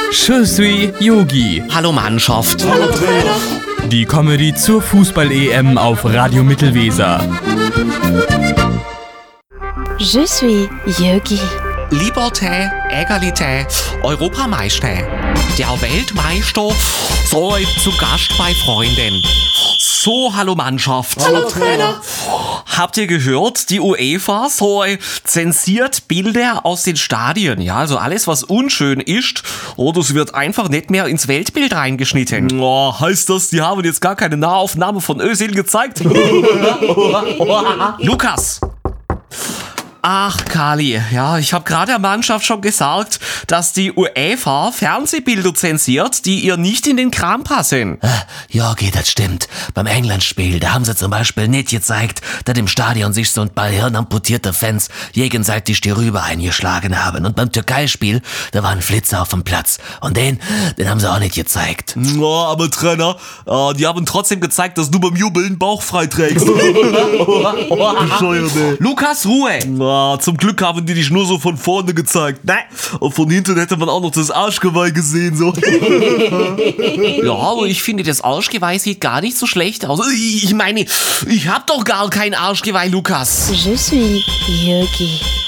Je suis Yogi. Hallo Mannschaft. Hallo Trainer. Die Comedy zur Fußball-EM auf Radio Mittelweser. Je suis Yogi. Liberté, Egalité, Europameister. Der Weltmeister soll zu Gast bei Freunden. So, hallo Mannschaft. Hallo Trainer. Habt ihr gehört, die UEFA soll zensiert Bilder aus den Stadien. Ja, also alles, was unschön ist, das wird einfach nicht mehr ins Weltbild reingeschnitten. Oh, heißt das, die haben jetzt gar keine Nahaufnahme von Özil gezeigt? Lukas! Ach, Kali, ja, ich habe gerade der Mannschaft schon gesagt, dass die UEFA Fernsehbilder zensiert, die ihr nicht in den Kram passen. Ja, okay, das stimmt. Beim England-Spiel, da haben sie zum Beispiel nicht gezeigt, dass im Stadion sich so ein paar hirnamputierte Fans gegenseitig die Rübe eingeschlagen haben. Und beim Türkei-Spiel, da war ein Flitzer auf dem Platz. Und den haben sie auch nicht gezeigt. Oh, aber Trainer, die haben trotzdem gezeigt, dass du beim Jubeln Bauch frei trägst. Bescheuert, ey. Lukas, Ruhe! Zum Glück haben die dich nur so von vorne gezeigt. Ne? Und von hinten hätte man auch noch das Arschgeweih gesehen. So. Ja, aber ich finde, das Arschgeweih sieht gar nicht so schlecht aus. Ich meine, ich hab doch gar kein Arschgeweih, Lukas. Je suis Yogi.